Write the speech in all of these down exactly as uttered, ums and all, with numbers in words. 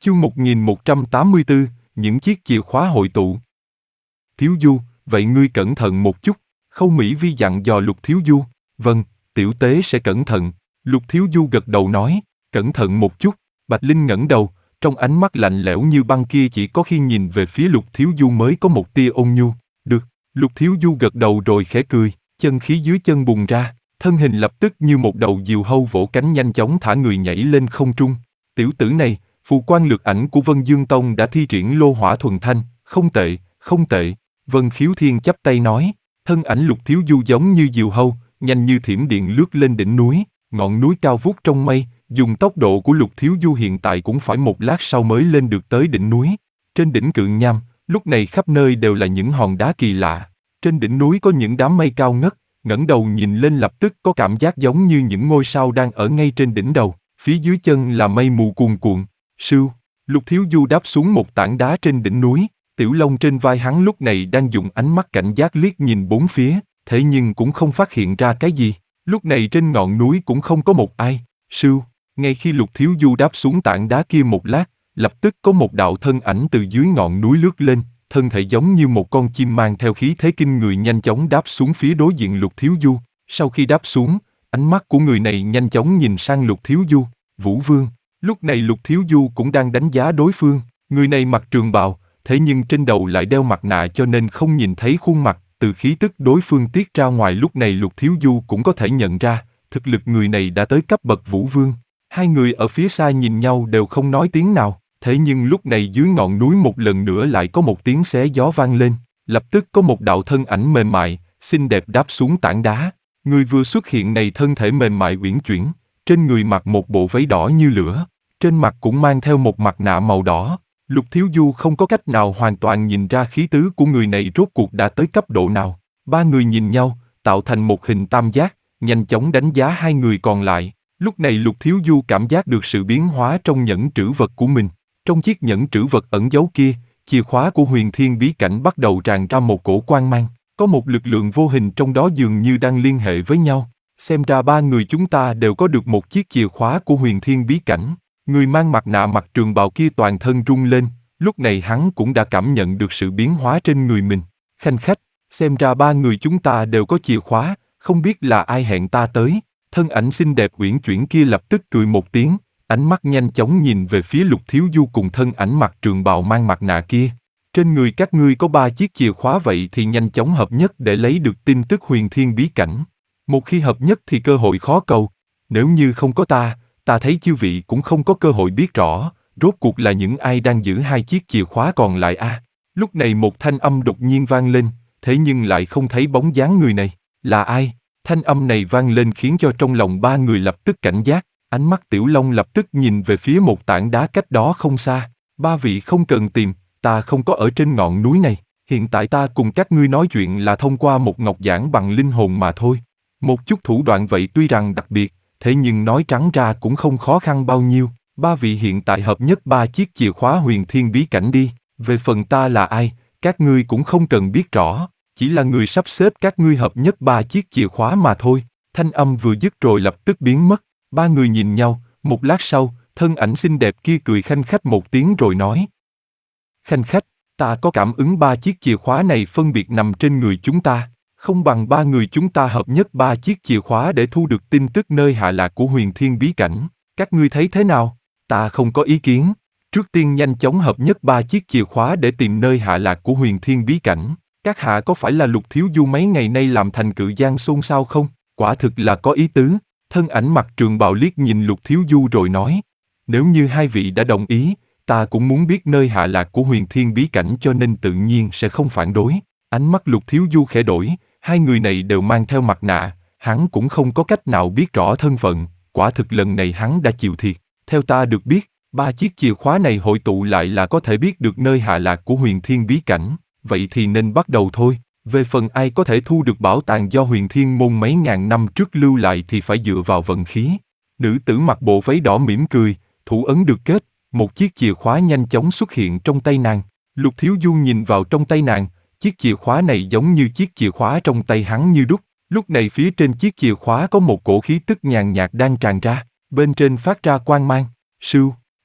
Chương một nghìn một trăm tám mươi tư, những chiếc chìa khóa hội tụ. Thiếu Du, vậy ngươi cẩn thận một chút, Khâu Mỹ Vi dặn dò Lục Thiếu Du. Vâng, tiểu tế sẽ cẩn thận, Lục Thiếu Du gật đầu nói, cẩn thận một chút. Bạch Linh ngẩng đầu, trong ánh mắt lạnh lẽo như băng kia chỉ có khi nhìn về phía Lục Thiếu Du mới có một tia ôn nhu. Được, Lục Thiếu Du gật đầu rồi khẽ cười, chân khí dưới chân bùng ra, thân hình lập tức như một đầu diều hâu vỗ cánh nhanh chóng thả người nhảy lên không trung. Tiểu tử này, phù quan lược ảnh của Vân Dương Tông đã thi triển lô hỏa thuần thanh, không tệ, không tệ. Vân Khiếu Thiên chắp tay nói, thân ảnh Lục Thiếu Du giống như diều hâu, nhanh như thiểm điện lướt lên đỉnh núi, ngọn núi cao vút trong mây, dùng tốc độ của Lục Thiếu Du hiện tại cũng phải một lát sau mới lên được tới đỉnh núi. Trên đỉnh Cự Nham, lúc này khắp nơi đều là những hòn đá kỳ lạ. Trên đỉnh núi có những đám mây cao ngất, ngẩng đầu nhìn lên lập tức có cảm giác giống như những ngôi sao đang ở ngay trên đỉnh đầu, phía dưới chân là mây mù cuồn cuộn. Sưu, Lục Thiếu Du đáp xuống một tảng đá trên đỉnh núi, Tiểu Long trên vai hắn lúc này đang dùng ánh mắt cảnh giác liếc nhìn bốn phía, thế nhưng cũng không phát hiện ra cái gì. Lúc này trên ngọn núi cũng không có một ai. Sưu, ngay khi Lục Thiếu Du đáp xuống tảng đá kia một lát, lập tức có một đạo thân ảnh từ dưới ngọn núi lướt lên, thân thể giống như một con chim mang theo khí thế kinh người nhanh chóng đáp xuống phía đối diện Lục Thiếu Du. Sau khi đáp xuống, ánh mắt của người này nhanh chóng nhìn sang Lục Thiếu Du. Vũ Vương. Lúc này Lục Thiếu Du cũng đang đánh giá đối phương. Người này mặc trường bào, thế nhưng trên đầu lại đeo mặt nạ cho nên không nhìn thấy khuôn mặt. Từ khí tức đối phương tiết ra ngoài lúc này Lục Thiếu Du cũng có thể nhận ra, thực lực người này đã tới cấp bậc Vũ Vương. Hai người ở phía xa nhìn nhau đều không nói tiếng nào. Thế nhưng lúc này dưới ngọn núi một lần nữa lại có một tiếng xé gió vang lên, lập tức có một đạo thân ảnh mềm mại, xinh đẹp đáp xuống tảng đá. Người vừa xuất hiện này thân thể mềm mại uyển chuyển, trên người mặc một bộ váy đỏ như lửa, trên mặt cũng mang theo một mặt nạ màu đỏ. Lục Thiếu Du không có cách nào hoàn toàn nhìn ra khí tứ của người này rốt cuộc đã tới cấp độ nào. Ba người nhìn nhau, tạo thành một hình tam giác, nhanh chóng đánh giá hai người còn lại. Lúc này Lục Thiếu Du cảm giác được sự biến hóa trong nhẫn trữ vật của mình. Trong chiếc nhẫn trữ vật ẩn giấu kia, chìa khóa của huyền thiên bí cảnh bắt đầu tràn ra một cổ quang mang. Có một lực lượng vô hình trong đó dường như đang liên hệ với nhau. Xem ra ba người chúng ta đều có được một chiếc chìa khóa của huyền thiên bí cảnh. Người mang mặt nạ mặc trường bào kia toàn thân rung lên, lúc này hắn cũng đã cảm nhận được sự biến hóa trên người mình. Khanh khách, xem ra ba người chúng ta đều có chìa khóa, không biết là ai hẹn ta tới. Thân ảnh xinh đẹp uyển chuyển kia lập tức cười một tiếng, ánh mắt nhanh chóng nhìn về phía Lục Thiếu Du cùng thân ảnh mặc trường bào mang mặt nạ kia. Trên người các ngươi có ba chiếc chìa khóa vậy thì nhanh chóng hợp nhất để lấy được tin tức huyền thiên bí cảnh. Một khi hợp nhất thì cơ hội khó cầu. Nếu như không có ta, ta thấy chư vị cũng không có cơ hội biết rõ, rốt cuộc là những ai đang giữ hai chiếc chìa khóa còn lại a. À, lúc này một thanh âm đột nhiên vang lên, thế nhưng lại không thấy bóng dáng người này. Là ai? Thanh âm này vang lên khiến cho trong lòng ba người lập tức cảnh giác. Ánh mắt Tiểu Long lập tức nhìn về phía một tảng đá cách đó không xa. Ba vị không cần tìm, ta không có ở trên ngọn núi này. Hiện tại ta cùng các ngươi nói chuyện là thông qua một ngọc giản bằng linh hồn mà thôi. Một chút thủ đoạn vậy tuy rằng đặc biệt, thế nhưng nói trắng ra cũng không khó khăn bao nhiêu. Ba vị hiện tại hợp nhất ba chiếc chìa khóa huyền thiên bí cảnh đi. Về phần ta là ai, các ngươi cũng không cần biết rõ. Chỉ là người sắp xếp các ngươi hợp nhất ba chiếc chìa khóa mà thôi. Thanh âm vừa dứt rồi lập tức biến mất. Ba người nhìn nhau, một lát sau, thân ảnh xinh đẹp kia cười khanh khách một tiếng rồi nói. Khanh khách, ta có cảm ứng ba chiếc chìa khóa này phân biệt nằm trên người chúng ta. Không bằng ba người chúng ta hợp nhất ba chiếc chìa khóa để thu được tin tức nơi hạ lạc của huyền thiên bí cảnh. Các ngươi thấy thế nào? Ta không có ý kiến. Trước tiên nhanh chóng hợp nhất ba chiếc chìa khóa để tìm nơi hạ lạc của huyền thiên bí cảnh. Các hạ có phải là Lục Thiếu Du mấy ngày nay làm thành Cự Giang xôn xao không? Quả thực là có ý tứ. Thân ảnh mặc trường bào liếc nhìn Lục Thiếu Du rồi nói, nếu như hai vị đã đồng ý, ta cũng muốn biết nơi hạ lạc của huyền thiên bí cảnh cho nên tự nhiên sẽ không phản đối. Ánh mắt Lục Thiếu Du khẽ đổi, hai người này đều mang theo mặt nạ, hắn cũng không có cách nào biết rõ thân phận, quả thực lần này hắn đã chịu thiệt. Theo ta được biết, ba chiếc chìa khóa này hội tụ lại là có thể biết được nơi hạ lạc của huyền thiên bí cảnh, vậy thì nên bắt đầu thôi. Về phần ai có thể thu được bảo tàng do huyền thiên môn mấy ngàn năm trước lưu lại thì phải dựa vào vận khí. Nữ tử mặc bộ váy đỏ mỉm cười, thủ ấn được kết, một chiếc chìa khóa nhanh chóng xuất hiện trong tay nàng. Lục Thiếu Du nhìn vào trong tay nàng, chiếc chìa khóa này giống như chiếc chìa khóa trong tay hắn như đúc. Lúc này phía trên chiếc chìa khóa có một cổ khí tức nhàn nhạt đang tràn ra, bên trên phát ra quang mang. Sưu,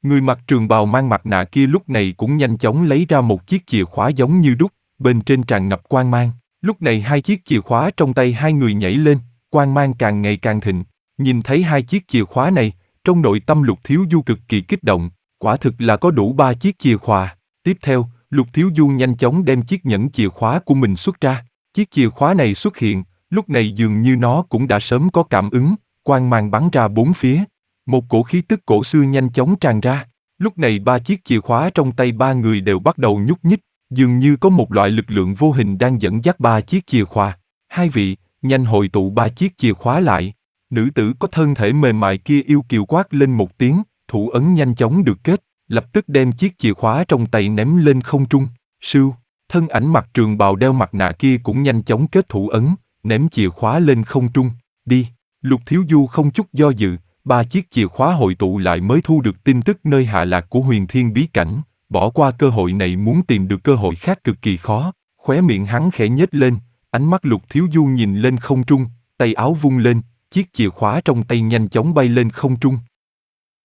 Người mặc trường bào mang mặt nạ kia lúc này cũng nhanh chóng lấy ra một chiếc chìa khóa giống như đúc, bên trên tràn ngập quang mang. Lúc này hai chiếc chìa khóa trong tay hai người nhảy lên, quang mang càng ngày càng thịnh. Nhìn thấy hai chiếc chìa khóa này, trong nội tâm Lục Thiếu Du cực kỳ kích động, quả thực là có đủ ba chiếc chìa khóa. Tiếp theo, Lục Thiếu Du nhanh chóng đem chiếc nhẫn chìa khóa của mình xuất ra. Chiếc chìa khóa này xuất hiện, lúc này dường như nó cũng đã sớm có cảm ứng, quang mang bắn ra bốn phía. Một cổ khí tức cổ xưa nhanh chóng tràn ra. Lúc này ba chiếc chìa khóa trong tay ba người đều bắt đầu nhúc nhích, dường như có một loại lực lượng vô hình đang dẫn dắt ba chiếc chìa khóa. Hai vị, nhanh hội tụ ba chiếc chìa khóa lại. Nữ tử có thân thể mềm mại kia yêu kiều quát lên một tiếng, thủ ấn nhanh chóng được kết, lập tức đem chiếc chìa khóa trong tay ném lên không trung. Sưu, thân ảnh mặc trường bào đeo mặt nạ kia cũng nhanh chóng kết thủ ấn, ném chìa khóa lên không trung. Đi, Lục Thiếu Du không chút do dự, ba chiếc chìa khóa hội tụ lại mới thu được tin tức nơi hạ lạc của Huyền Thiên bí cảnh, bỏ qua cơ hội này muốn tìm được cơ hội khác cực kỳ khó. Khóe miệng hắn khẽ nhếch lên, ánh mắt Lục Thiếu Du nhìn lên không trung, tay áo vung lên, chiếc chìa khóa trong tay nhanh chóng bay lên không trung.